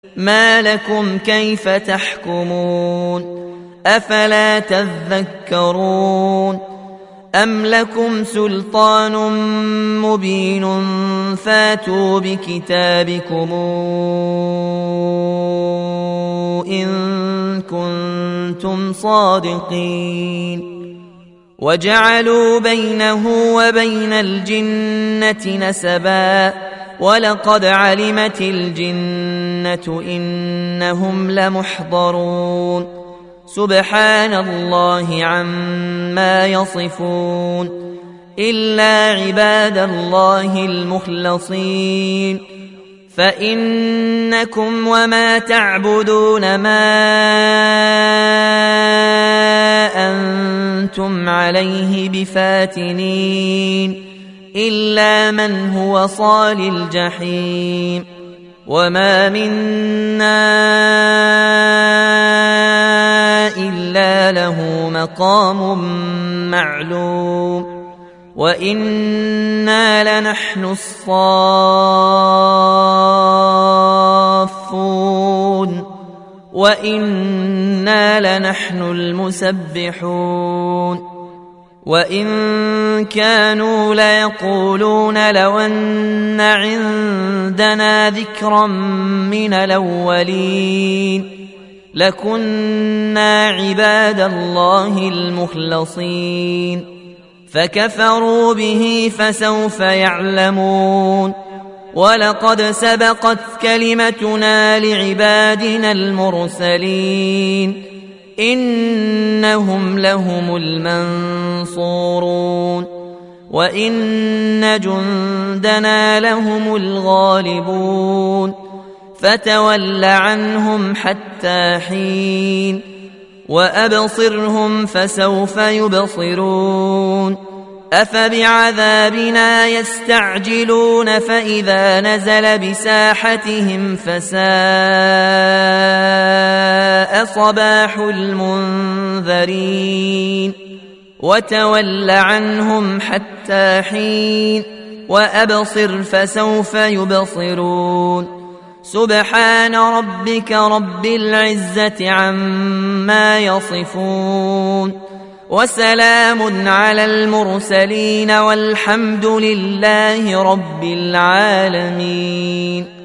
ما لكم كيف تحكمون أفلا تذكرون أم لكم سلطان مبين فاتوا بكتابكم إن كنتم صادقين وجعلوا بينه وبين الجنة نسبا ولقد علمت الجنة إنهم لمحضرون سبحان الله عما يصفون إلا عباد الله المخلصين فإنكم وما تعبدون ما أنتم عليه بفاتنين إلا من هو صال الجحيم وما منا إلا له مقام معلوم وإنا لنحن الصافون وإنا لنحن المسبحون وإن كانوا ليقولون لو أن عندنا ذكرا من الأولين لكنا عباد الله المخلصين فكفروا به فسوف يعلمون ولقد سبقت كلمتنا لعبادنا المرسلين إنهم لهم المنصورون وإن جندنا لهم الغالبون فتول عنهم حتى حين وأبصرهم فسوف يبصرون أفبعذابنا يستعجلون فإذا نزل بساحتهم فساء صباح المنذرين وتول عنهم حتى حين وأبصر فسوف يبصرون سبحان ربك رب العزة عما يصفون وسلام على المرسلين والحمد لله رب العالمين.